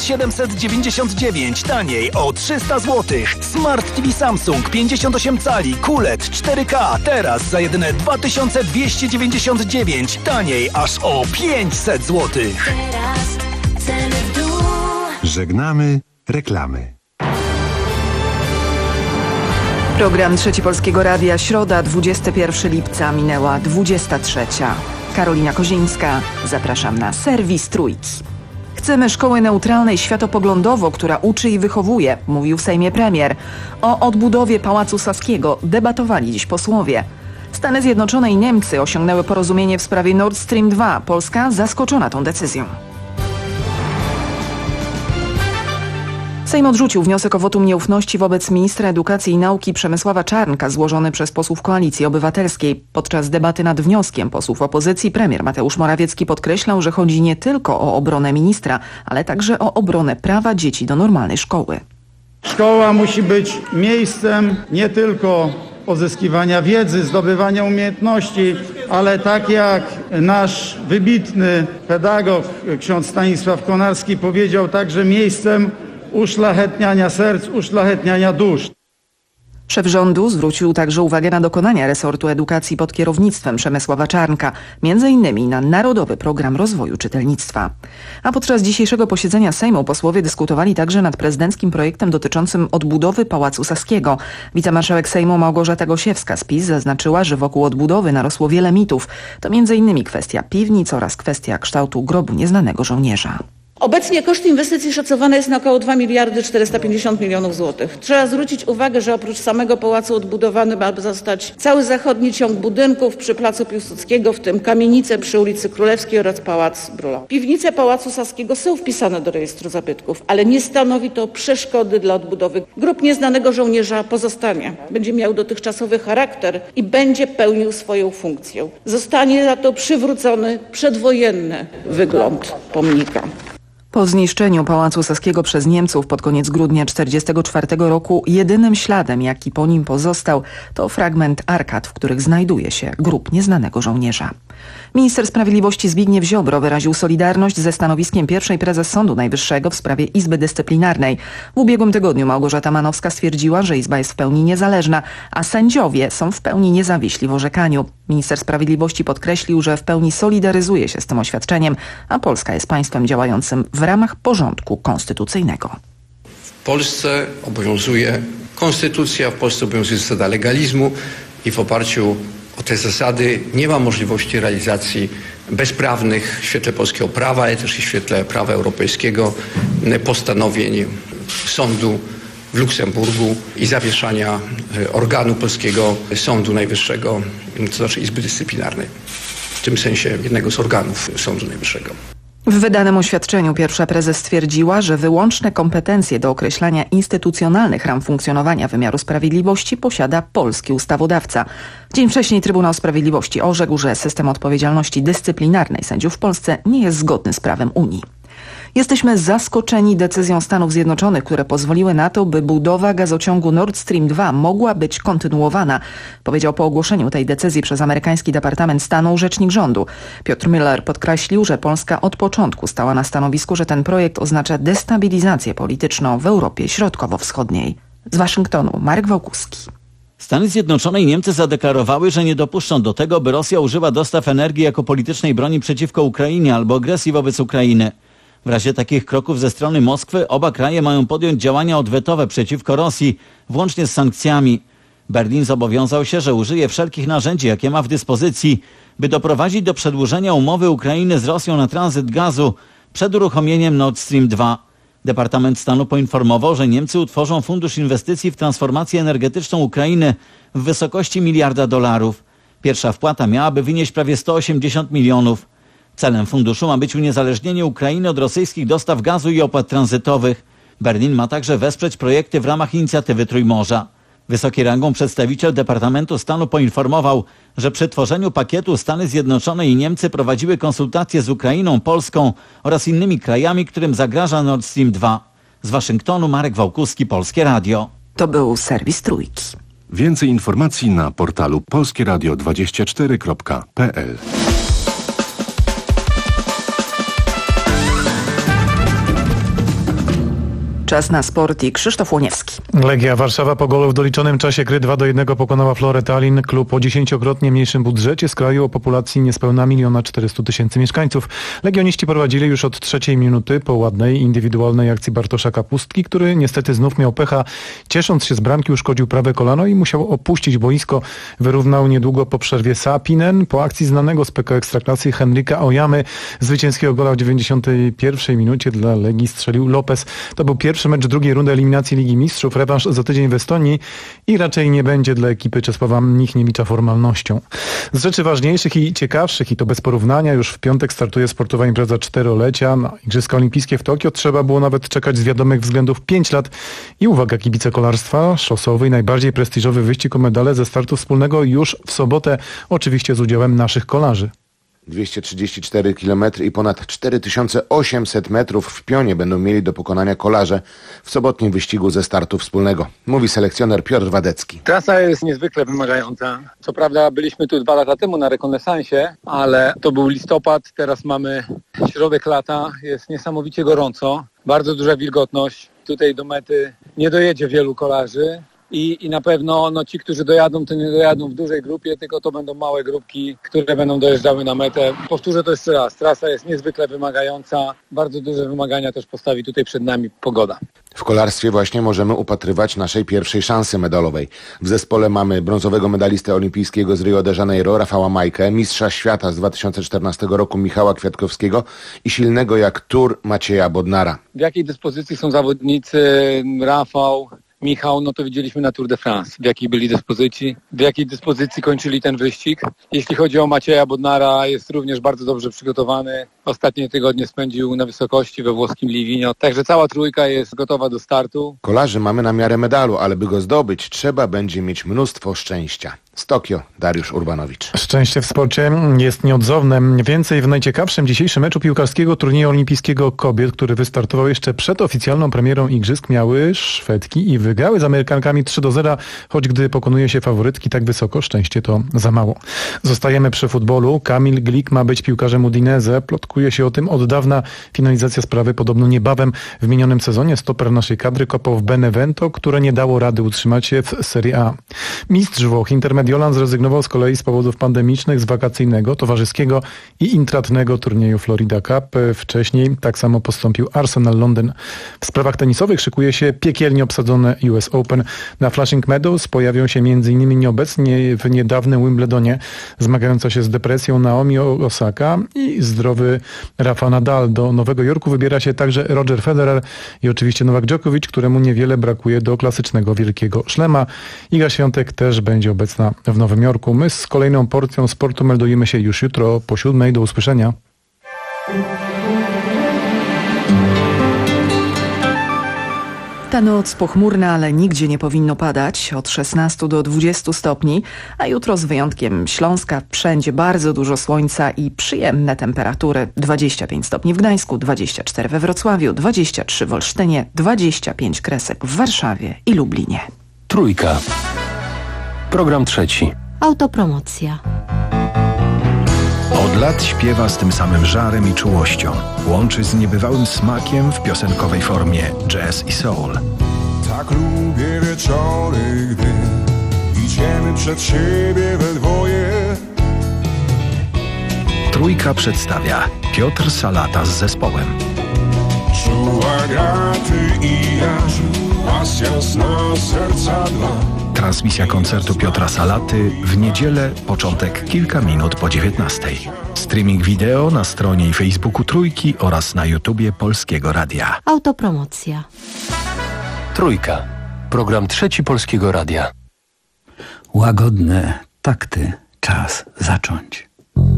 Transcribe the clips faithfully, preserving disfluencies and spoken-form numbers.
siedemset dziewięćdziesiąt dziewięć, taniej o trzysta złotych. Smart T V Samsung pięćdziesiąt osiem cali Q L E D cztery K teraz za jedyne dwa tysiące dwieście dziewięćdziesiąt dziewięć, taniej aż o pięćset złotych. Żegnamy reklamy. Program Trzeci Polskiego Radia, środa, dwudziestego pierwszego lipca, minęła dwudziesta trzecia. Karolina Kozińska, zapraszam na serwis Trójki. Chcemy szkoły neutralnej światopoglądowo, która uczy i wychowuje, mówił w Sejmie premier. O odbudowie Pałacu Saskiego debatowali dziś posłowie. Stany Zjednoczone i Niemcy osiągnęły porozumienie w sprawie Nord Stream dwa. Polska zaskoczona tą decyzją. Sejm odrzucił wniosek o wotum nieufności wobec ministra edukacji i nauki Przemysława Czarnka złożony przez posłów Koalicji Obywatelskiej. Podczas debaty nad wnioskiem posłów opozycji premier Mateusz Morawiecki podkreślał, że chodzi nie tylko o obronę ministra, ale także o obronę prawa dzieci do normalnej szkoły. Szkoła musi być miejscem nie tylko pozyskiwania wiedzy, zdobywania umiejętności, ale tak jak nasz wybitny pedagog ksiądz Stanisław Konarski powiedział, także miejscem uszlachetniania serc, uszlachetniania dusz. Szef rządu zwrócił także uwagę na dokonania resortu edukacji pod kierownictwem Przemysława Czarnka, między innymi na Narodowy Program Rozwoju Czytelnictwa. A podczas dzisiejszego posiedzenia Sejmu posłowie dyskutowali także nad prezydenckim projektem dotyczącym odbudowy Pałacu Saskiego. Wicemarszałek Sejmu Małgorzata Gosiewska z PiS zaznaczyła, że wokół odbudowy narosło wiele mitów. To między innymi kwestia piwnic oraz kwestia kształtu grobu nieznanego żołnierza. Obecnie koszt inwestycji szacowany jest na około dwa miliardy czterysta pięćdziesiąt milionów złotych. Trzeba zwrócić uwagę, że oprócz samego pałacu odbudowany ma zostać cały zachodni ciąg budynków przy Placu Piłsudskiego, w tym kamienice przy ulicy Królewskiej oraz Pałac Brühla. Piwnice Pałacu Saskiego są wpisane do rejestru zabytków, ale nie stanowi to przeszkody dla odbudowy. Grób nieznanego żołnierza pozostanie. Będzie miał dotychczasowy charakter i będzie pełnił swoją funkcję. Zostanie za to przywrócony przedwojenny wygląd pomnika. Po zniszczeniu Pałacu Saskiego przez Niemców pod koniec grudnia tysiąc dziewięćset czterdziestego czwartego roku jedynym śladem, jaki po nim pozostał, to fragment arkad, w których znajduje się grób nieznanego żołnierza. Minister Sprawiedliwości Zbigniew Ziobro wyraził solidarność ze stanowiskiem pierwszej prezes Sądu Najwyższego w sprawie Izby Dyscyplinarnej. W ubiegłym tygodniu Małgorzata Manowska stwierdziła, że Izba jest w pełni niezależna, a sędziowie są w pełni niezawiśli w orzekaniu. Minister Sprawiedliwości podkreślił, że w pełni solidaryzuje się z tym oświadczeniem, a Polska jest państwem działającym w ramach porządku konstytucyjnego. W Polsce obowiązuje konstytucja, w Polsce obowiązuje zasada legalizmu i w oparciu o te zasady nie ma możliwości realizacji bezprawnych w świetle polskiego prawa, ale też i w świetle prawa europejskiego postanowień sądu w Luksemburgu i zawieszania organu polskiego Sądu Najwyższego, to znaczy Izby Dyscyplinarnej. W tym sensie jednego z organów Sądu Najwyższego. W wydanym oświadczeniu pierwsza prezes stwierdziła, że wyłączne kompetencje do określania instytucjonalnych ram funkcjonowania wymiaru sprawiedliwości posiada polski ustawodawca. Dzień wcześniej Trybunał Sprawiedliwości orzekł, że system odpowiedzialności dyscyplinarnej sędziów w Polsce nie jest zgodny z prawem Unii. Jesteśmy zaskoczeni decyzją Stanów Zjednoczonych, które pozwoliły na to, by budowa gazociągu Nord Stream dwa mogła być kontynuowana, powiedział po ogłoszeniu tej decyzji przez amerykański Departament Stanu rzecznik rządu. Piotr Müller podkreślił, że Polska od początku stała na stanowisku, że ten projekt oznacza destabilizację polityczną w Europie Środkowo-Wschodniej. Z Waszyngtonu Marek Wałkuski. Stany Zjednoczone i Niemcy zadeklarowały, że nie dopuszczą do tego, by Rosja użyła dostaw energii jako politycznej broni przeciwko Ukrainie albo agresji wobec Ukrainy. W razie takich kroków ze strony Moskwy oba kraje mają podjąć działania odwetowe przeciwko Rosji, włącznie z sankcjami. Berlin zobowiązał się, że użyje wszelkich narzędzi, jakie ma w dyspozycji, by doprowadzić do przedłużenia umowy Ukrainy z Rosją na tranzyt gazu przed uruchomieniem Nord Stream dwa. Departament Stanu poinformował, że Niemcy utworzą fundusz inwestycji w transformację energetyczną Ukrainy w wysokości miliarda dolarów. Pierwsza wpłata miałaby wynieść prawie sto osiemdziesiąt milionów. Celem funduszu ma być uniezależnienie Ukrainy od rosyjskich dostaw gazu i opłat tranzytowych. Berlin ma także wesprzeć projekty w ramach inicjatywy Trójmorza. Wysoki rangą przedstawiciel Departamentu Stanu poinformował, że przy tworzeniu pakietu Stany Zjednoczone i Niemcy prowadziły konsultacje z Ukrainą, Polską oraz innymi krajami, którym zagraża Nord Stream dwa. Z Waszyngtonu Marek Wałkuski, Polskie Radio. To był serwis Trójki. Więcej informacji na portalu polskie radio dwadzieścia cztery kropka p l. Czas na sport i Krzysztof Łoniewski. Legia Warszawa po golu w doliczonym czasie gry dwa do jednego pokonała Florę Tallinn. Klub o dziesięciokrotnie mniejszym budżecie z kraju o populacji niespełna miliona czterystu tysięcy mieszkańców. Legioniści prowadzili już od trzeciej minuty po ładnej indywidualnej akcji Bartosza Kapustki, który niestety znów miał pecha. Ciesząc się z bramki uszkodził prawe kolano i musiał opuścić boisko. Wyrównał niedługo po przerwie Saapinen. Po akcji znanego z P K Ekstraklasy Henryka Oyamy zwycięskiego gola w dziewięćdziesiątej pierwszej minucie dla Legii strzelił Lopez. To był pierwszy mecz drugiej rundy eliminacji Ligi Mistrzów. Rewanż za tydzień w Estonii i raczej nie będzie dla ekipy Czesława Michniewicza formalnością. Z rzeczy ważniejszych i ciekawszych, i to bez porównania, już w piątek startuje sportowa impreza czterolecia. Na Igrzyska Olimpijskie w Tokio trzeba było nawet czekać z wiadomych względów pięć lat. I uwaga, kibice kolarstwa, szosowy i najbardziej prestiżowy wyścig o medale ze startu wspólnego już w sobotę, oczywiście z udziałem naszych kolarzy. dwieście trzydzieści cztery kilometry i ponad cztery tysiące osiemset metrów w pionie będą mieli do pokonania kolarze w sobotnim wyścigu ze startu wspólnego, mówi selekcjoner Piotr Wadecki. Trasa jest niezwykle wymagająca. Co prawda byliśmy tu dwa lata temu na rekonesansie, ale to był listopad, teraz mamy środek lata, jest niesamowicie gorąco, bardzo duża wilgotność. Tutaj do mety nie dojedzie wielu kolarzy. I, I na pewno no, ci, którzy dojadą, to nie dojadą w dużej grupie, tylko to będą małe grupki, które będą dojeżdżały na metę. Powtórzę to jeszcze raz, trasa jest niezwykle wymagająca, bardzo duże wymagania też postawi tutaj przed nami pogoda. W kolarstwie właśnie możemy upatrywać naszej pierwszej szansy medalowej. W zespole mamy brązowego medalistę olimpijskiego z Rio de Janeiro, Rafała Majkę, mistrza świata z dwa tysiące czternastego roku Michała Kwiatkowskiego i silnego jak tur Macieja Bodnara. W jakiej dyspozycji są zawodnicy Rafał, Michał, no to widzieliśmy na Tour de France, w jakiej byli dyspozycji, w jakiej dyspozycji kończyli ten wyścig. Jeśli chodzi o Macieja Bodnara, jest również bardzo dobrze przygotowany. Ostatnie tygodnie spędził na wysokości we włoskim Livigno, także cała trójka jest gotowa do startu. Kolarzy mamy na miarę medalu, ale by go zdobyć, trzeba będzie mieć mnóstwo szczęścia. Z Tokio, Dariusz Urbanowicz. Szczęście w sporcie jest nieodzowne. Więcej w najciekawszym dzisiejszym meczu piłkarskiego turnieju olimpijskiego kobiet, który wystartował jeszcze przed oficjalną premierą igrzysk, miały Szwedki i wygrały z Amerykankami trzy do zera, choć gdy pokonuje się faworytki tak wysoko, szczęście to za mało. Zostajemy przy futbolu. Kamil Glik ma być piłkarzem Udinese. Plotkuje się o tym od dawna. Finalizacja sprawy podobno niebawem. W minionym sezonie stoper naszej kadry kopał w Benevento, które nie dało rady utrzymać się w Serie A. Mistrz Włoch Inter Mediolan zrezygnował z kolei z powodów pandemicznych z wakacyjnego, towarzyskiego i intratnego turnieju Florida Cup. Wcześniej tak samo postąpił Arsenal Londyn. W sprawach tenisowych szykuje się piekielnie obsadzone U S Open. Na Flushing Meadows pojawią się m.in. nieobecnie w niedawnym Wimbledonie zmagająca się z depresją Naomi Osaka i zdrowy Rafa Nadal. Do Nowego Jorku wybiera się także Roger Federer i oczywiście Nowak Djokovic, któremu niewiele brakuje do klasycznego wielkiego szlema. Iga Świątek też będzie obecna w Nowym Jorku. My z kolejną porcją sportu meldujemy się już jutro po siódmej. Do usłyszenia. Ta noc pochmurna, ale nigdzie nie powinno padać, od szesnastu do dwudziestu stopni, a jutro z wyjątkiem Śląska wszędzie bardzo dużo słońca i przyjemne temperatury. dwadzieścia pięć stopni w Gdańsku, dwadzieścia cztery we Wrocławiu, dwadzieścia trzy w Olsztynie, dwadzieścia pięć kresek w Warszawie i Lublinie. Trójka. Program trzeci. Autopromocja. Od lat śpiewa z tym samym żarem i czułością. Łączy z niebywałym smakiem w piosenkowej formie jazz i soul. Tak lubię wieczory, gdy idziemy przed siebie we dwoje. Trójka przedstawia Piotr Salata z zespołem. Czuła graty i aż pasja sna serca dla. Transmisja koncertu Piotra Salaty w niedzielę, początek kilka minut po dziewiętnastej. Streaming wideo na stronie i Facebooku Trójki oraz na YouTubie Polskiego Radia. Autopromocja. Trójka. Program trzeci Polskiego Radia. Łagodne takty. Czas zacząć.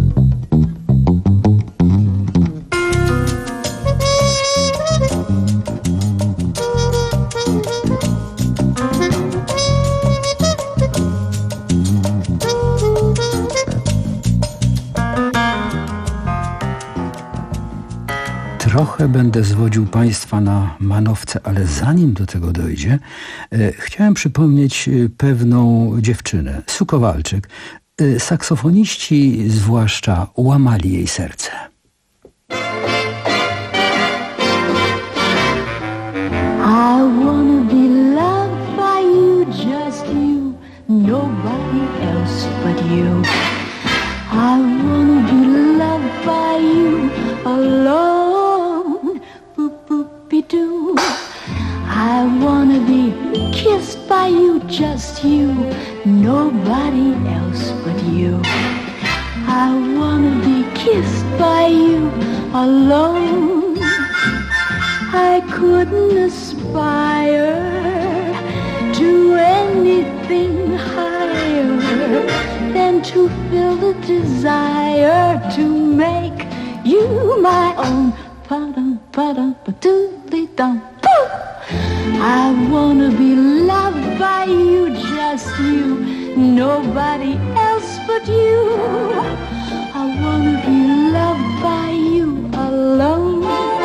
Trochę będę zwodził Państwa na manowce, ale zanim do tego dojdzie, e, chciałem przypomnieć pewną dziewczynę, Su Kowalczyk. E, saksofoniści zwłaszcza łamali jej serce. A wanna be loved by you, just you, nobody else but you. I wanna be loved by you alone, boop-boop-be-doo. I wanna be kissed by you, just you, nobody else but you. I wanna be kissed by you alone. I couldn't aspire to anything higher than to feel the desire to make you my own. Pa-dum-pa-dum-pa-doodly-dum. I wanna be loved by you, just you, nobody else but you. I wanna be loved by you alone.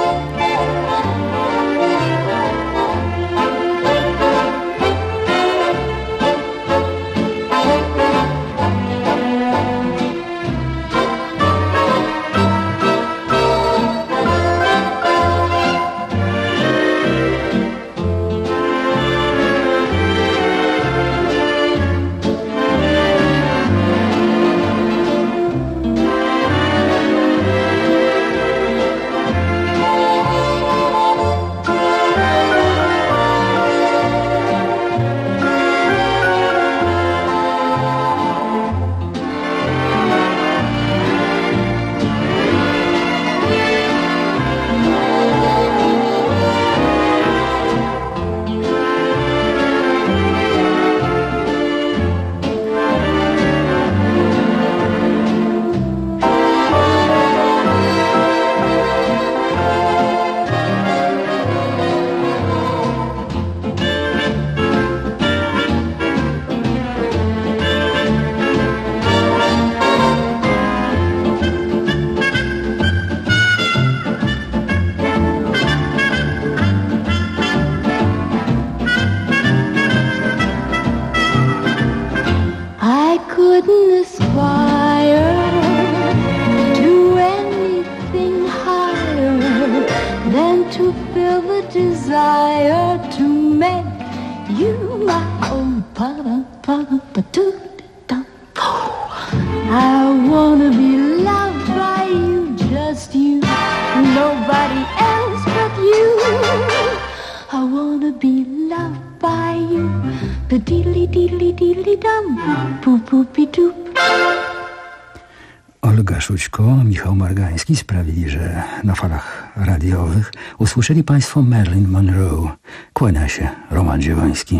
Olga Szućko, Michał Margański sprawili, że na falach radiowych usłyszeli Państwo Marilyn Monroe. Kłania się Roman Dziewoński.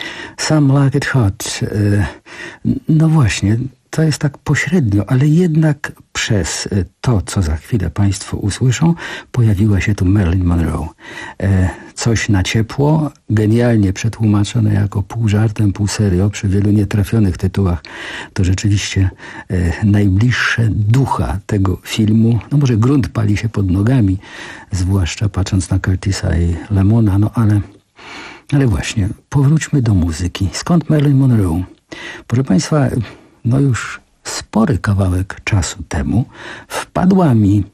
Some Like It Hot. No właśnie, to jest tak pośrednio, ale jednak przez to, co za chwilę Państwo usłyszą, pojawiła się tu Marilyn Monroe. Coś na ciepło, genialnie przetłumaczone jako pół żartem, pół serio, przy wielu nietrafionych tytułach. To rzeczywiście najbliższe ducha tego filmu. No może grunt pali się pod nogami, zwłaszcza patrząc na Curtisa i Lemona, no ale, ale właśnie, powróćmy do muzyki. Skąd Marilyn Monroe? Proszę Państwa, no już spory kawałek czasu temu wpadła mi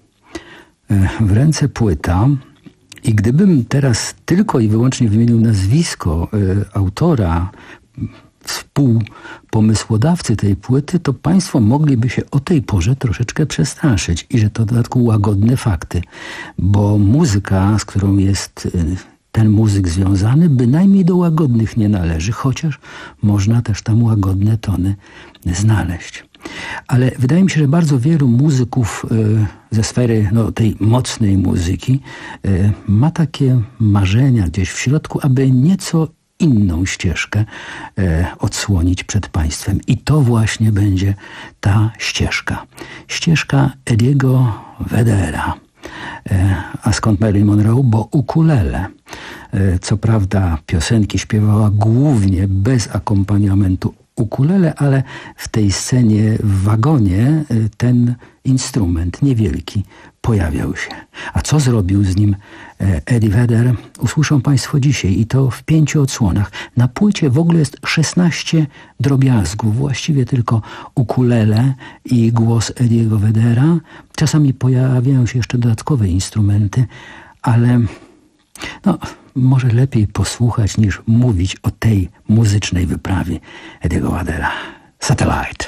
w ręce płyta i gdybym teraz tylko i wyłącznie wymienił nazwisko autora, współpomysłodawcy tej płyty, to Państwo mogliby się o tej porze troszeczkę przestraszyć i że to w dodatku łagodne fakty, bo muzyka, z którą jest ten muzyk związany, bynajmniej do łagodnych nie należy, chociaż można też tam łagodne tony znaleźć. Ale wydaje mi się, że bardzo wielu muzyków ze sfery no, tej mocnej muzyki ma takie marzenia gdzieś w środku, aby nieco inną ścieżkę odsłonić przed Państwem. I to właśnie będzie ta ścieżka. Ścieżka Ediego Vedera. A skąd Marilyn Monroe? Bo ukulele. Co prawda piosenki śpiewała głównie bez akompaniamentu ukulele, ale w tej scenie w wagonie ten instrument niewielki pojawiał się. A co zrobił z nim Eddie Vedder, usłyszą Państwo dzisiaj i to w pięciu odsłonach. Na płycie w ogóle jest szesnaście drobiazgów, właściwie tylko ukulele i głos Eddiego Veddera. Czasami pojawiają się jeszcze dodatkowe instrumenty, ale no, może lepiej posłuchać niż mówić o tej muzycznej wyprawie Eddie'ego Vedera. Satellite.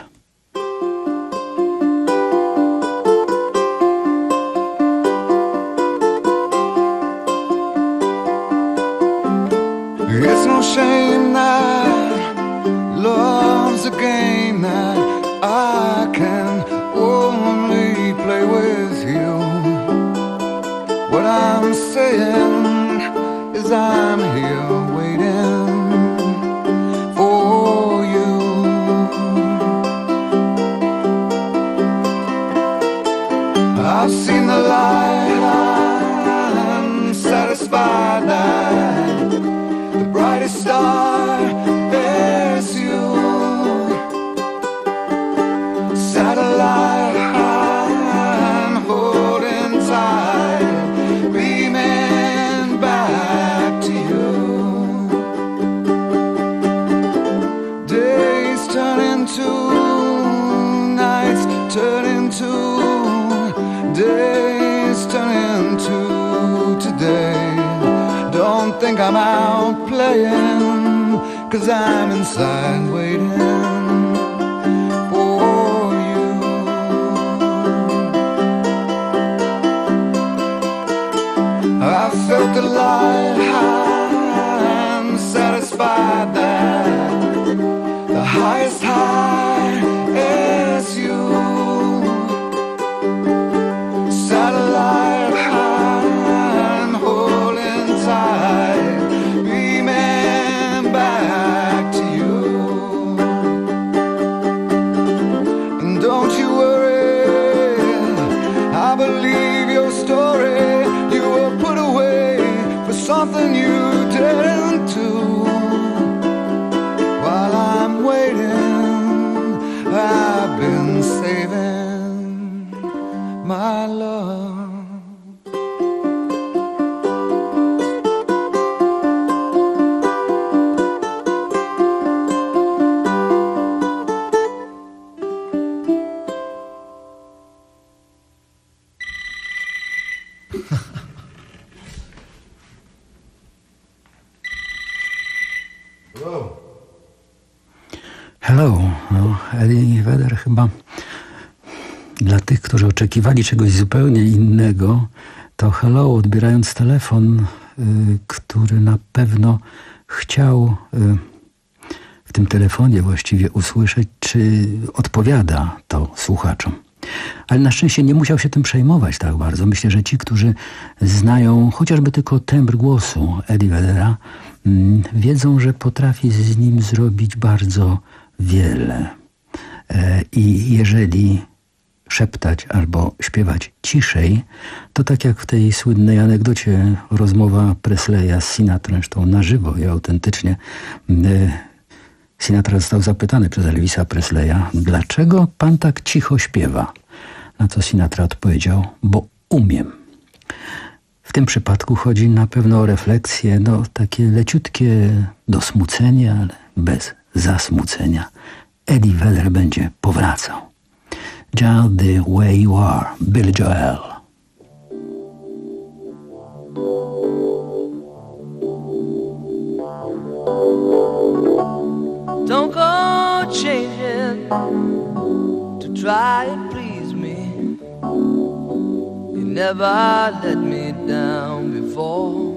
It's no shame that love's a game that I can only play with you. What I'm saying is I'm here waiting for you. I've seen the light, I'm satisfied that the brightest star is you. Satellite, I'm holding tight, beaming back to you. Days turn into nights, turn into days, turn into today. Don't think I'm out playing, 'cause I'm inside waiting for you. I felt the light, I'm satisfied that the highest high is you. Satellite, I'm holding tight, beaming back to you. And don't you worry, I believe your story. You were put away for something you didn't do. While I'm waiting, I've been saving my love. Hello, no, Eddie Vedder chyba dla tych, którzy oczekiwali czegoś zupełnie innego, to hello, odbierając telefon, y, który na pewno chciał y, w tym telefonie właściwie usłyszeć, czy odpowiada to słuchaczom. Ale na szczęście nie musiał się tym przejmować tak bardzo. Myślę, że ci, którzy znają chociażby tylko tembr głosu Eddie Veddera, y, wiedzą, że potrafi z nim zrobić bardzo wiele. E, I jeżeli szeptać albo śpiewać ciszej, to tak jak w tej słynnej anegdocie rozmowa Presleya z Sinatrą, zresztą na żywo i autentycznie, e, Sinatra został zapytany przez Elvisa Presleya, dlaczego pan tak cicho śpiewa? Na co Sinatra odpowiedział, bo umiem. W tym przypadku chodzi na pewno o refleksję, no takie leciutkie dosmucenie, ale bez zasmucenia. Eddie Vedder będzie powracał. Just the way you are, Billy Joel. Don't go changing to try and please me. You never let me down before.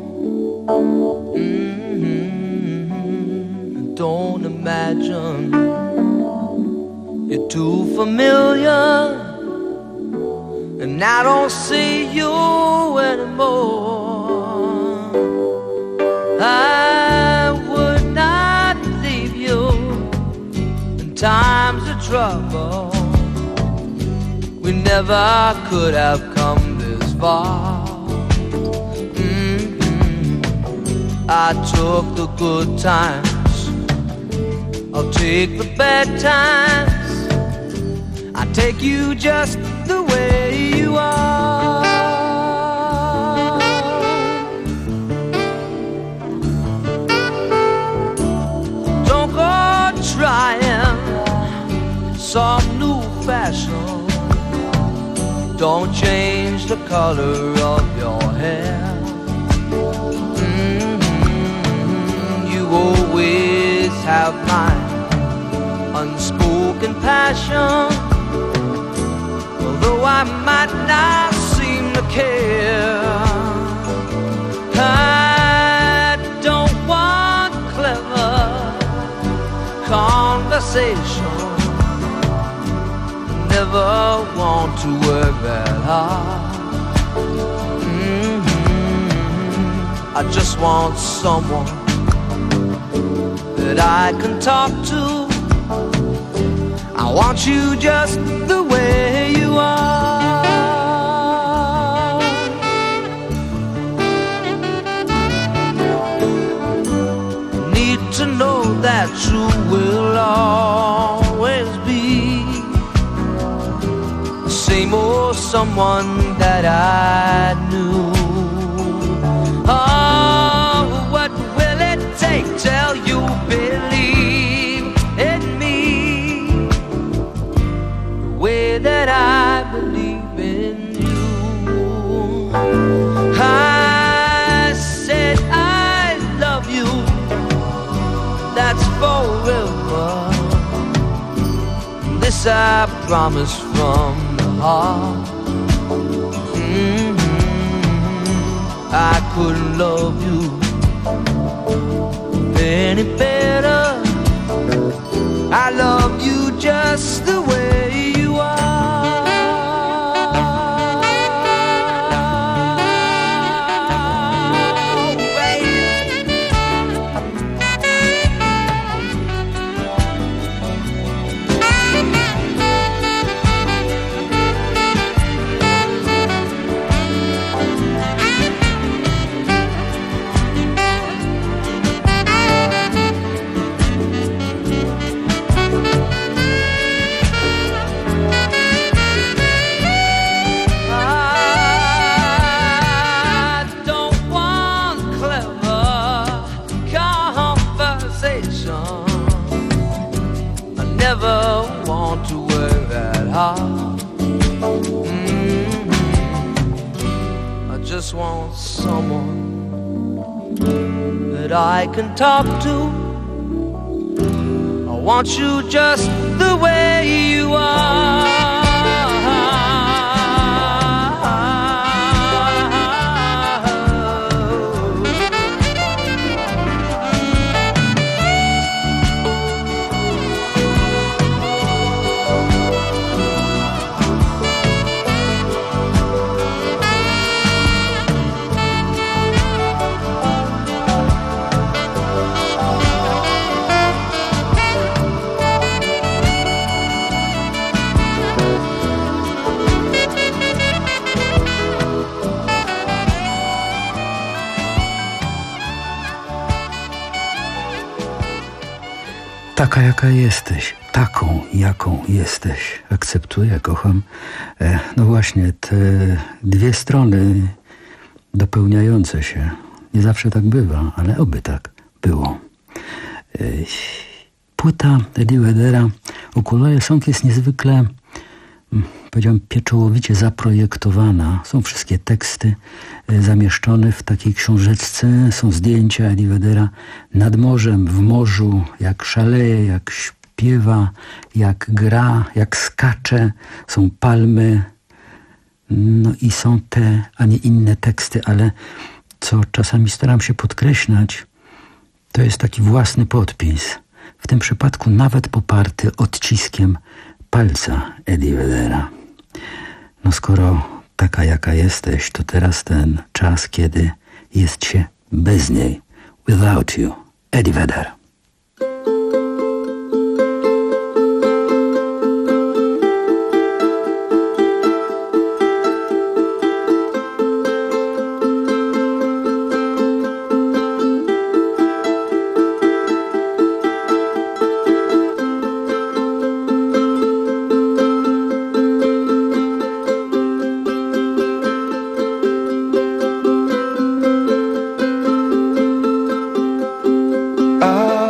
Mm-hmm. Don't imagine you're too familiar, and I don't see you anymore. I would not leave you in times of trouble. We never could have come this far. Mm-hmm. I took the good times, I'll take the bad times. I take you just the way you are. Don't go trying some new fashion. Don't change the color of your hair. Mm-hmm. have my unspoken passion. Although I might not seem to care, I don't want clever conversation. Never want to work that hard. Mm-hmm. I just want someone that I can talk to. I want you just the way you are. Need to know that you will always be the same old someone that I knew. Oh, what will it take till you believe in me the way that I believe in you? I said I love you, that's forever. This I promise from the heart. Mm-hmm. I couldn't love you any better. I love you just the way you are. Want someone that I can talk to. I want you just the way you are. Taka, jaka jesteś, taką, jaką jesteś. Akceptuję, kocham. E, no właśnie, te dwie strony dopełniające się. Nie zawsze tak bywa, ale oby tak było. E, płyta Eddie Vedera Ukulele Song jest niezwykle, powiedziałem, pieczołowicie zaprojektowana. Są wszystkie teksty zamieszczone w takiej książeczce. Są zdjęcia Eddie Vedera nad morzem, w morzu, jak szaleje, jak śpiewa, jak gra, jak skacze. Są palmy. No i są te, a nie inne teksty, ale co czasami staram się podkreślać, to jest taki własny podpis. W tym przypadku nawet poparty odciskiem palca Eddie Vedera. No skoro taka, jaka jesteś, to teraz ten czas, kiedy jest się bez niej. Without you. Eddie Vedder. I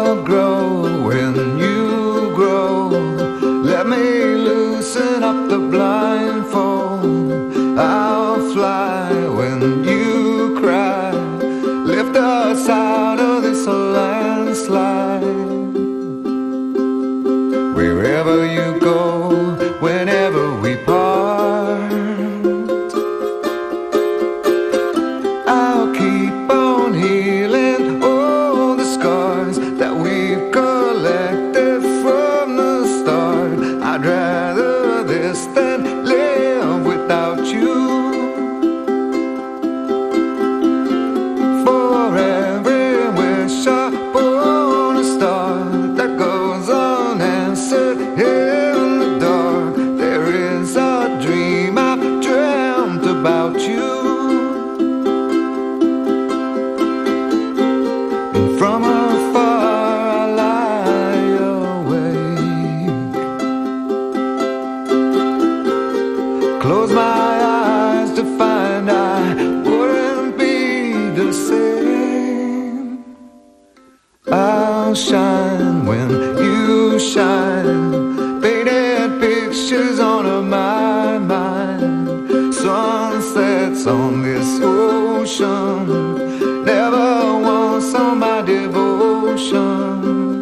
and from afar I lie awake. Close my eyes to find I wouldn't be the same. I'll shine when you shine, painted pictures on my mind, sunsets on this ocean, never once on my devotion.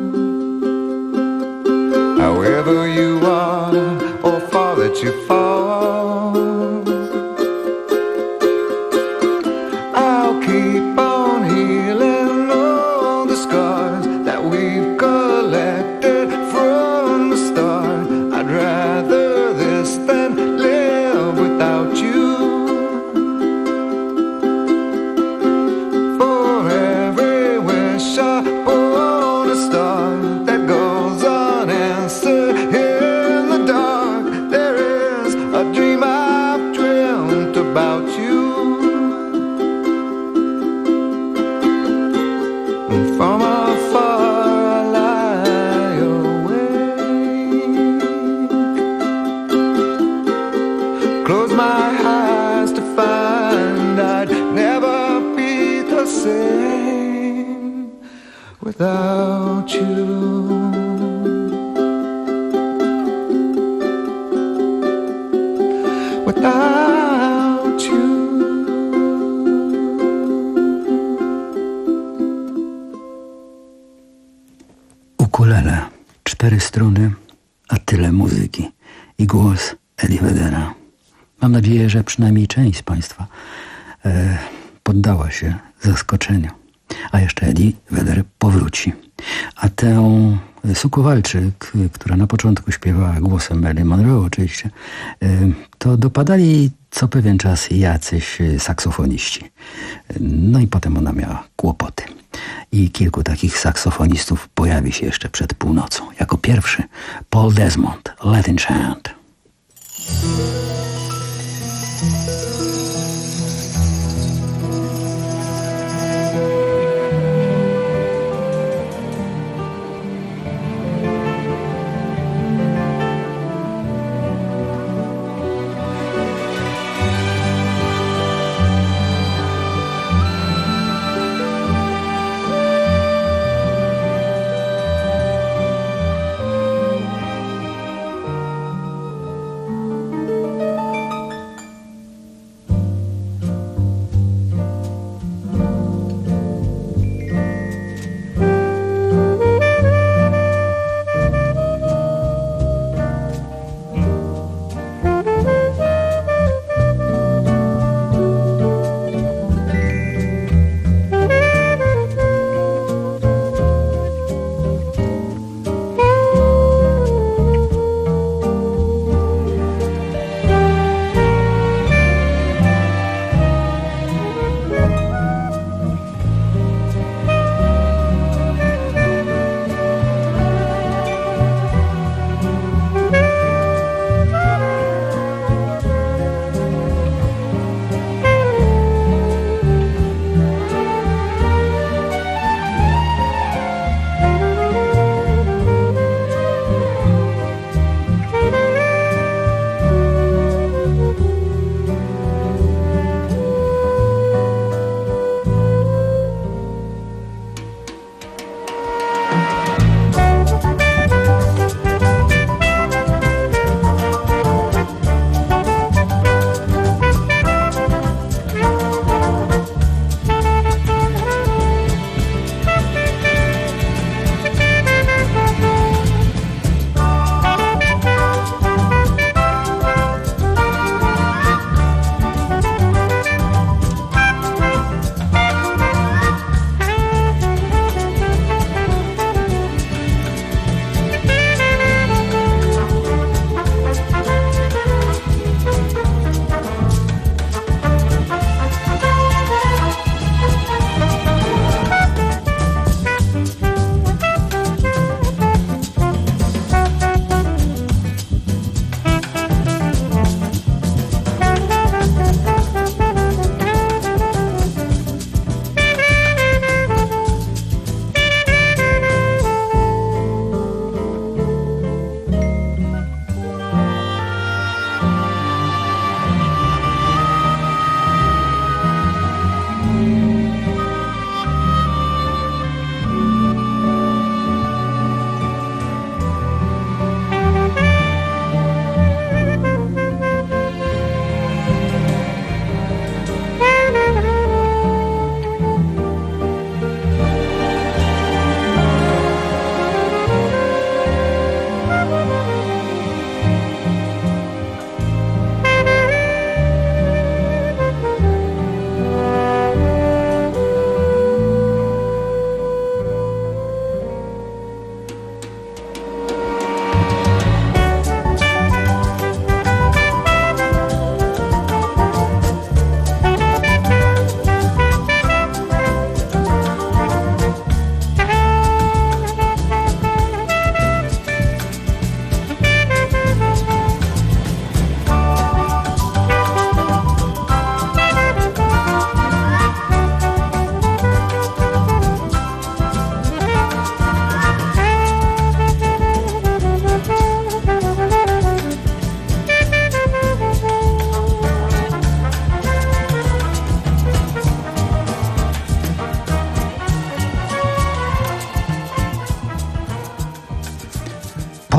However you are, or far that you fall, I'll keep on healing all the scars that we've collected from the start. I'd rather this than live without you. For every wish upon a star that goes unanswered in the dark, there is a dream I've dreamt about you. And from afar I lie awake, close my eyes to find I'd never be the same without you. Without you. Ukulele, cztery struny, a tyle muzyki i głos Eddie Vedera. Mam nadzieję, że przynajmniej część z Państwa e, poddała się zaskoczeniu. A jeszcze Eddie Vedder powróci. A tę Sue Kowalczyk, która na początku śpiewała głosem Marilyn Monroe oczywiście, e, to dopadali co pewien czas jacyś saksofoniści. No i potem ona miała kłopoty. I kilku takich saksofonistów pojawi się jeszcze przed północą. Jako pierwszy Paul Desmond, Let Enchant.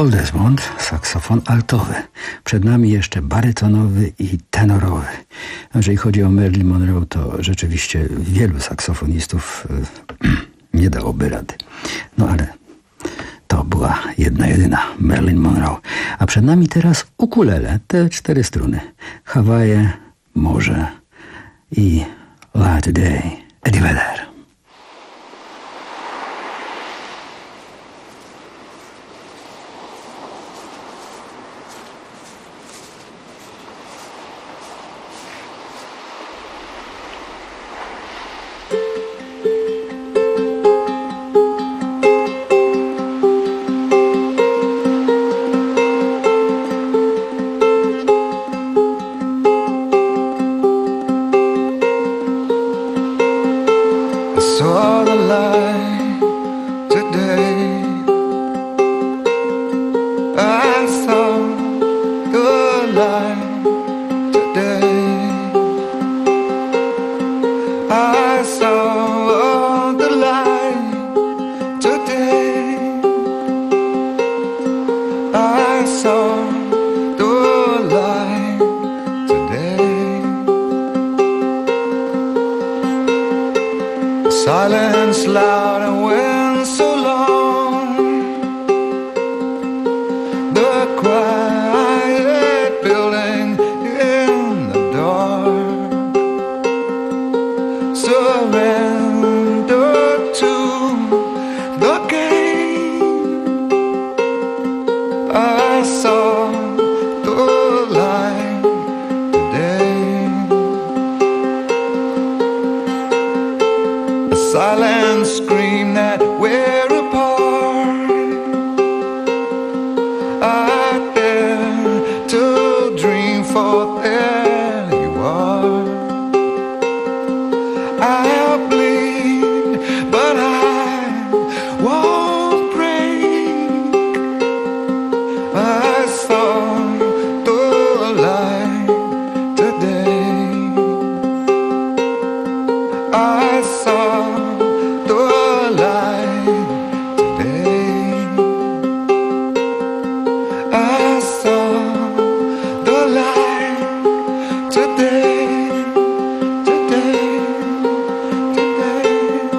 Paul Desmond, saksofon altowy. Przed nami jeszcze barytonowy i tenorowy. Jeżeli chodzi o Marilyn Monroe, to rzeczywiście wielu saksofonistów y, nie dałoby rady. No ale to była jedna jedyna Marilyn Monroe. A przed nami teraz ukulele, te cztery struny. Hawaje, morze i Light Today, Eddie Vedder. Saw the light today. I saw the light today. I saw the light today. I saw the light today. Silence loud and when so long, the quiet building in the dark, surrender to the game. I saw the light today. A silent scream that we're apart. I dare to dream, for there you are. I'll bleed, but I won't break. I saw the light today. I saw the light today. I saw the light today, today, today.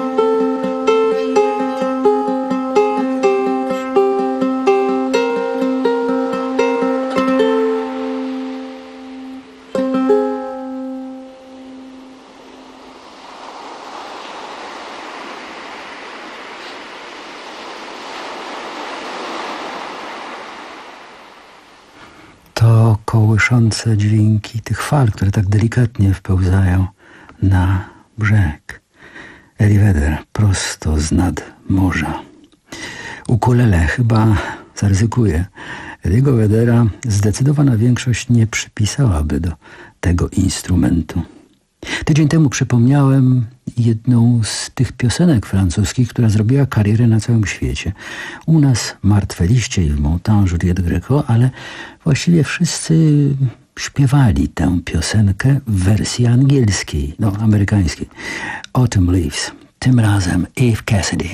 To kołyszące dźwięki tych fal, które tak delikatnie wpełzają na brzeg. Eddie Vedder prosto z nad morza. Ukulele chyba zaryzykuję. Eddiego Veddera zdecydowana większość nie przypisałaby do tego instrumentu. Tydzień temu przypomniałem jedną z tych piosenek francuskich, która zrobiła karierę na całym świecie. U nas Martwe liście i w Montan Juliette Gréco, ale właściwie wszyscy śpiewali tę piosenkę w wersji angielskiej, no amerykańskiej. Autumn Leaves, tym razem Eve Cassidy.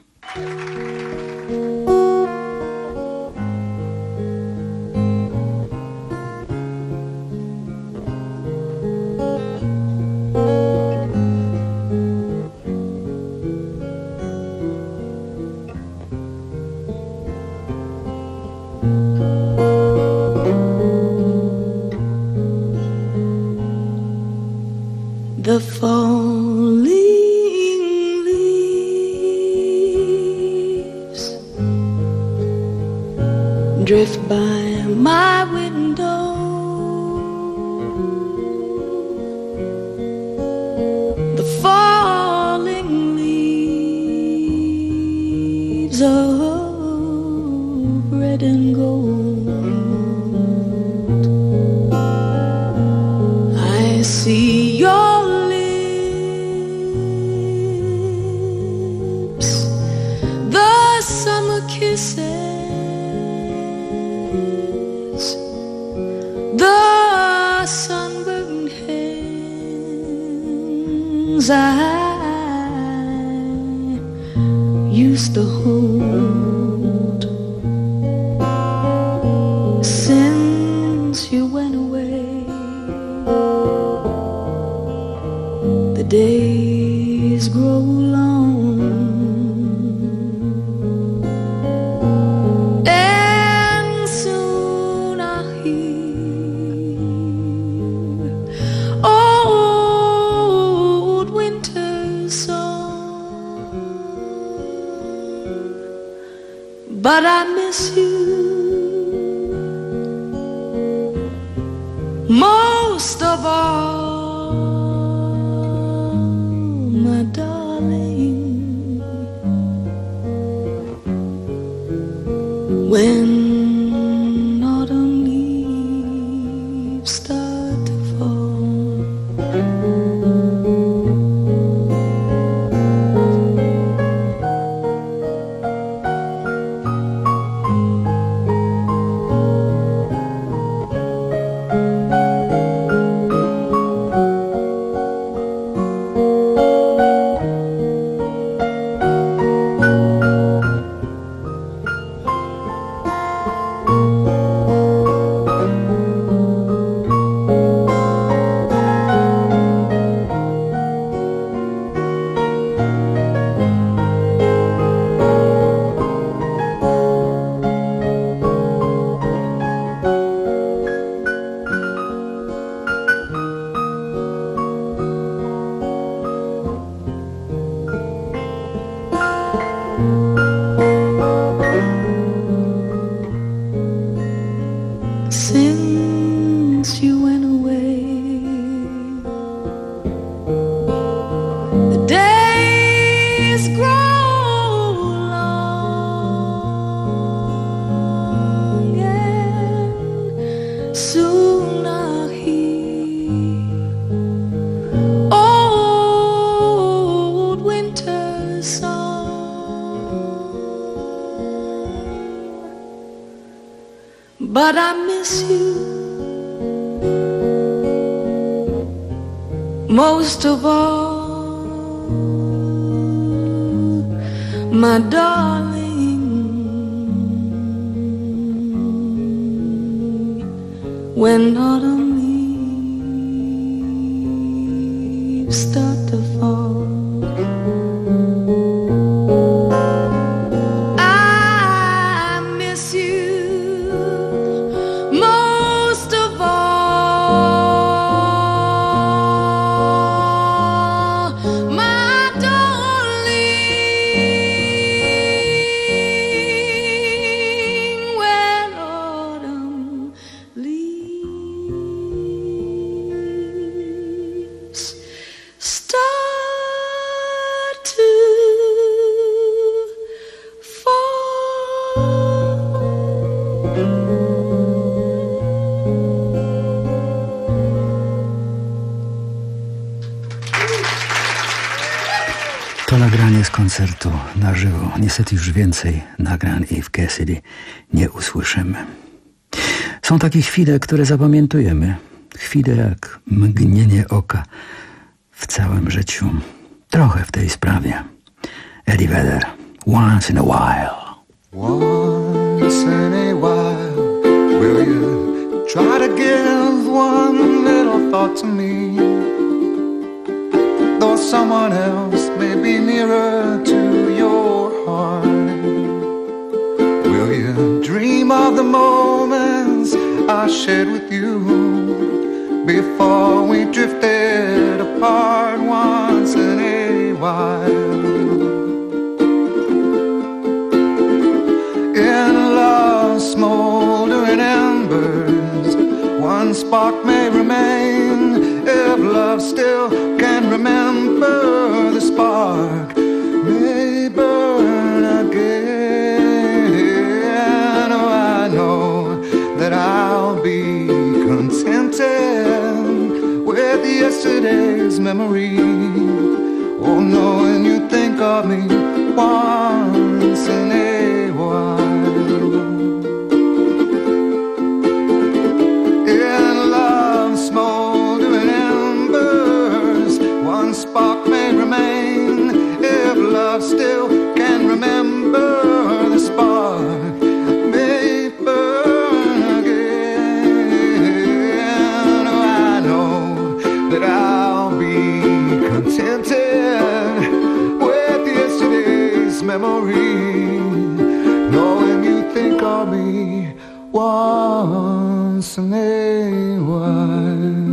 The falling leaves drift by my window. The falling leaves of red and gold. I see your kisses, the sunburned hands I used to hold. days grow long and soon I'll hear old winter's song, but I miss you most of all, my darling. When autumn leaves start to fall, since you went away, the days grow long and soon I'll hear old winter's song, but I miss you most of all, my darling. When autumn leaves start to fall, I miss you most of all, my darling. When autumn leaves start to To nagranie z koncertu na żywo. Niestety już więcej nagrań Eve Cassidy nie usłyszymy. Są takie chwile, które zapamiętujemy. Chwile jak mgnienie oka w całym życiu. Trochę w tej sprawie. Eddie Vedder, Once in a While. Once in a while, will you try to give one little thought to me? Though someone else may be nearer to your heart, will you dream of the moments I shared with you before we drifted apart once in a while? In love's smoldering embers, one spark may remain. If love still can remember, the spark may burn again. Oh, I know that I'll be contented with yesterday's memory. Oh, knowing you think of me once in a while. In love's smoldering embers, one spark may remain. If love still can remember, the spark may burn again. Oh, I know that I'll be memory, knowing you think of me once in a while.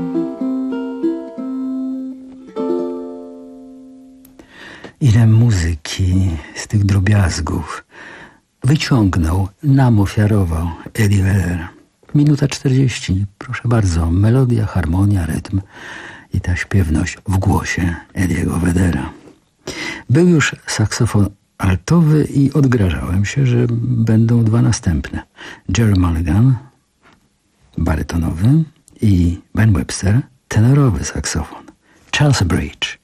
Ile muzyki z tych drobiazgów wyciągnął, nam ofiarował Eddie Vedder. Minuta czterdzieści, proszę bardzo, melodia, harmonia, rytm i ta śpiewność w głosie Eddiego Veddera. Był już saksofon altowy i odgrażałem się, że będą dwa następne. Jerry Mulligan, barytonowy, i Ben Webster, tenorowy saksofon. Chelsea Bridge.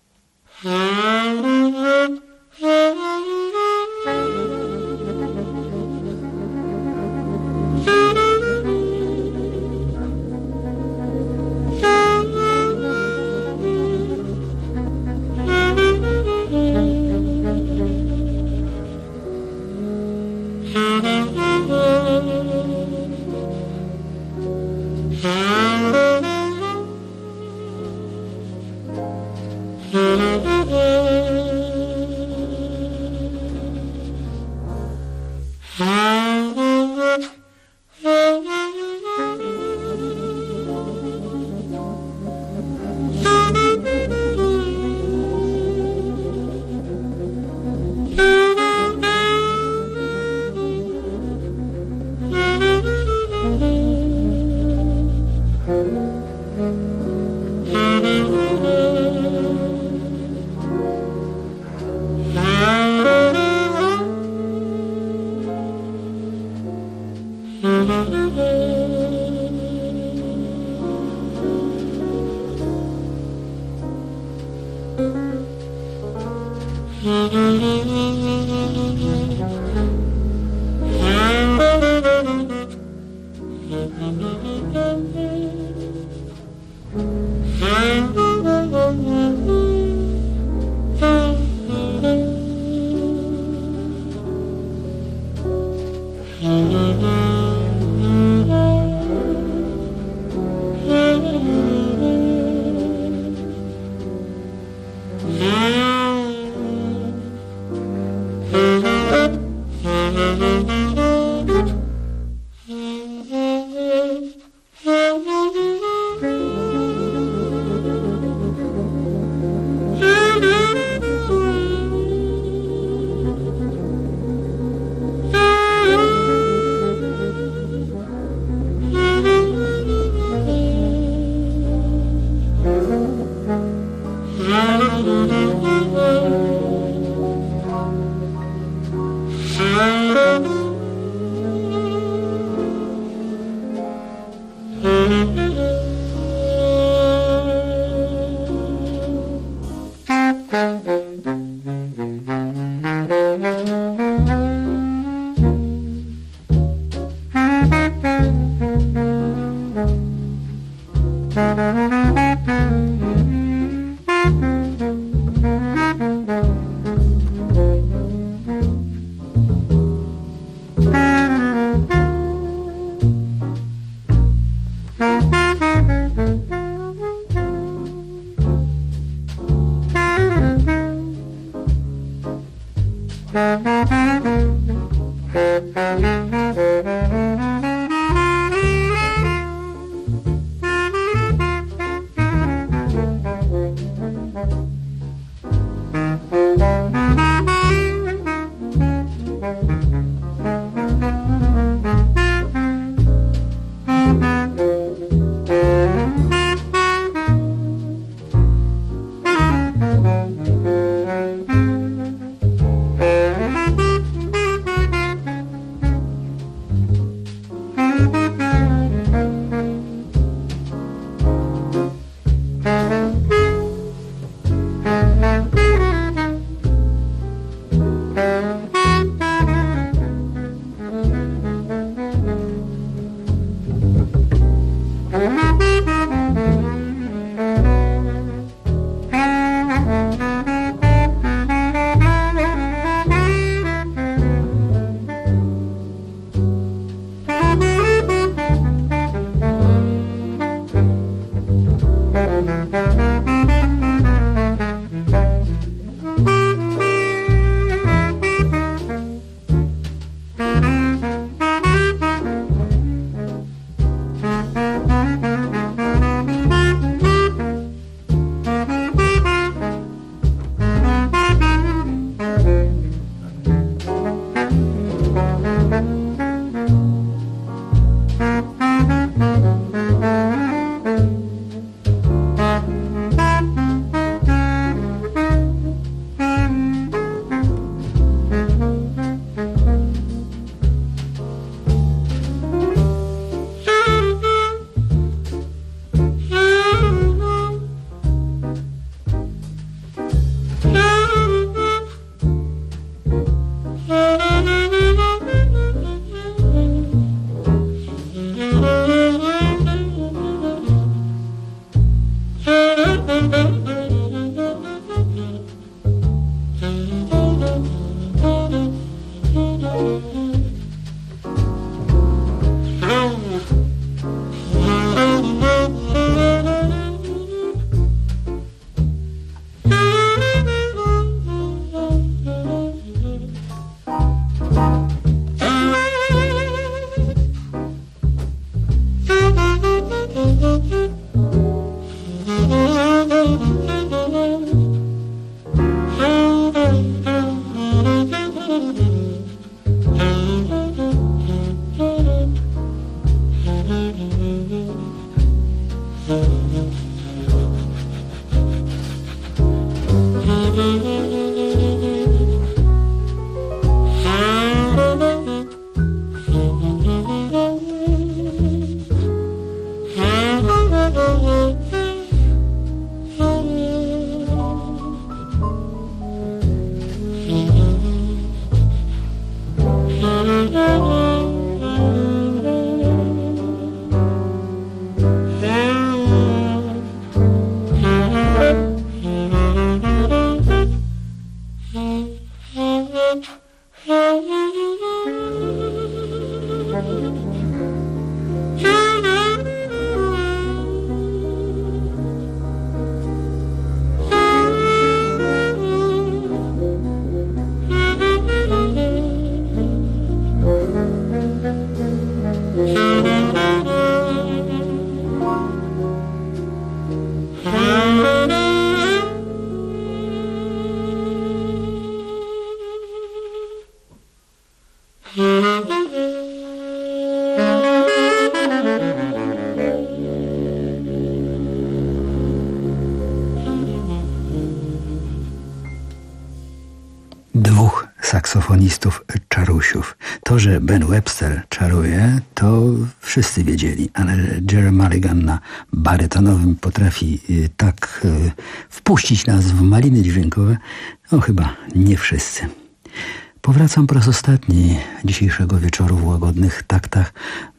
Dwóch saksofonistów czarusiów. To, że Ben Webster czaruje, to wszyscy wiedzieli, ale Jerry Mulligan na barytonowym potrafi tak wpuścić nas w maliny dźwiękowe, no chyba nie wszyscy. Powracam po raz ostatni dzisiejszego wieczoru w łagodnych taktach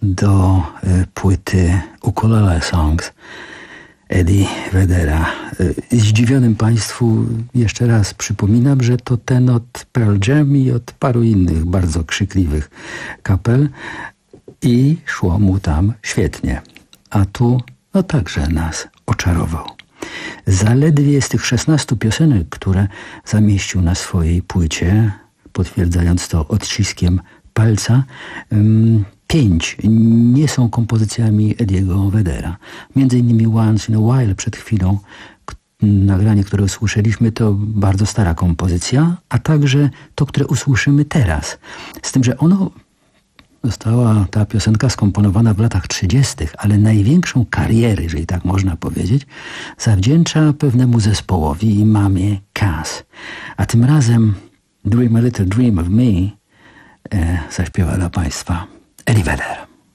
do płyty Ukulele Songs Eddie Vedera. Zdziwionym Państwu jeszcze raz przypominam, że to ten od Pearl Jam i od paru innych bardzo krzykliwych kapel i szło mu tam świetnie. A tu no także nas oczarował. Zaledwie z tych szesnastu piosenek, które zamieścił na swojej płycie, potwierdzając to odciskiem palca, um, pięć nie są kompozycjami Eddiego Vedera. Między innymi Once in a While przed chwilą, k- nagranie, które usłyszeliśmy, to bardzo stara kompozycja, a także to, które usłyszymy teraz. Z tym, że ono została ta piosenka skomponowana w latach trzydziestych, ale największą karierę, jeżeli tak można powiedzieć, zawdzięcza pewnemu zespołowi i mamie Cass. A tym razem Dream a Little Dream of Me e, zaśpiewa dla Państwa Eddie Vedder.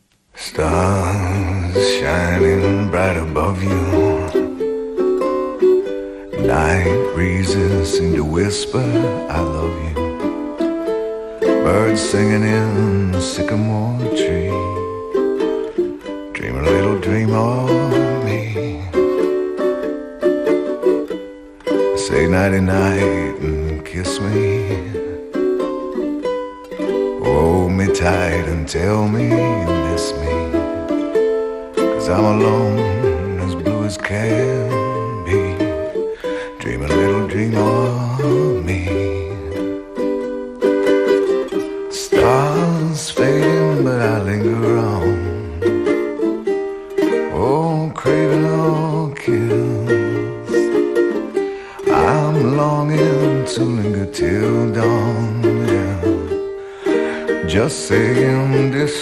Stars shining bright above you. Night breezes seem to whisper, I love you. Birds singing in the sycamore tree. Dream a little dream of me. Say nighty night and kiss me. Hold me tight and tell me you miss me. Cause I'm alone, as blue as can be. Dream a little dream of me. Stars fading but I linger on. Oh, craving a kiss. I'm longing to linger till dawn, yeah. Just saying this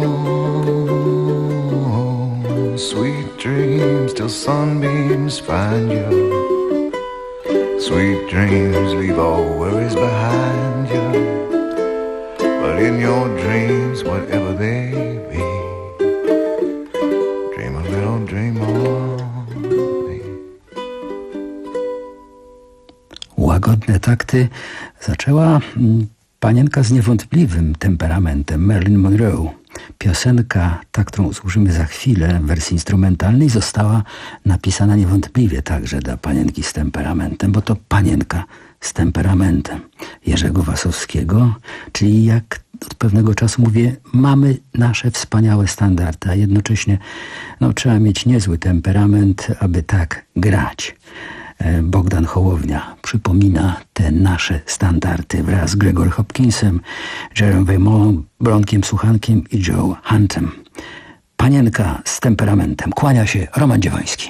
old sweet dreams till sunbeams find you. Sweet dreams leave all worries behind you. But in your dreams, whatever they be, dream a little dream of me. Łagodne takty zaczęła panienka z niewątpliwym temperamentem, Marilyn Monroe. Piosenka, ta, którą usłyszymy za chwilę w wersji instrumentalnej, została napisana niewątpliwie także dla panienki z temperamentem, bo to panienka z temperamentem Jerzego Wasowskiego, czyli jak od pewnego czasu mówię, mamy nasze wspaniałe standardy, a jednocześnie no, trzeba mieć niezły temperament, aby tak grać. Bogdan Hołownia przypomina te nasze standardy wraz z Gregor Hopkinsem, Jerem Weymouth, Bronkiem Suchankiem i Joe Huntem. Panienka z temperamentem. Kłania się Roman Dziewoński.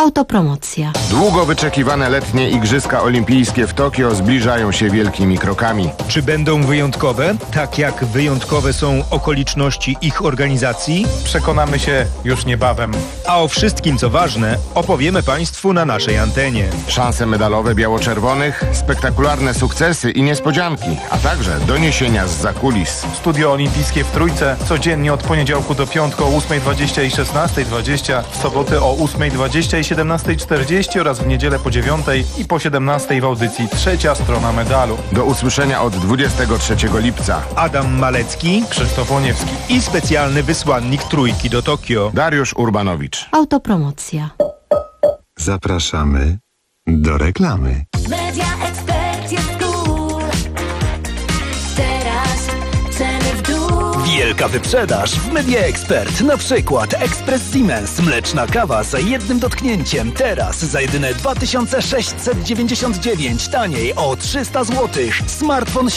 Autopromocja. Długo wyczekiwane letnie Igrzyska Olimpijskie w Tokio zbliżają się wielkimi krokami. Czy będą wyjątkowe, tak jak wyjątkowe są okoliczności ich organizacji? Przekonamy się już niebawem. A o wszystkim, co ważne, opowiemy Państwu na naszej antenie. Szanse medalowe biało-czerwonych, spektakularne sukcesy i niespodzianki, a także doniesienia zza kulis. Studio Olimpijskie w Trójce codziennie od poniedziałku do piątku o ósmej dwadzieścia i szesnastej dwadzieścia, w soboty o ósmej dwadzieścia i siedemnastej czterdzieści oraz w niedzielę po dziewiątej i po siedemnastej w audycji Trzecia Strona Medalu. Do usłyszenia od dwudziestego trzeciego lipca. Adam Malecki, Krzysztof Łoniewski i specjalny wysłannik Trójki do Tokio, Dariusz Urbanowicz. Autopromocja. Zapraszamy do reklamy. Media Expert jest cool. Teraz ceny w dół. Wielka wyprzedaż w Media Expert. Na przykład Ekspres Siemens, mleczna kawa za jednym dotknięciem. Teraz za jedyne dwa tysiące sześćset dziewięćdziesiąt dziewięć, taniej o trzysta złotych. Smartfon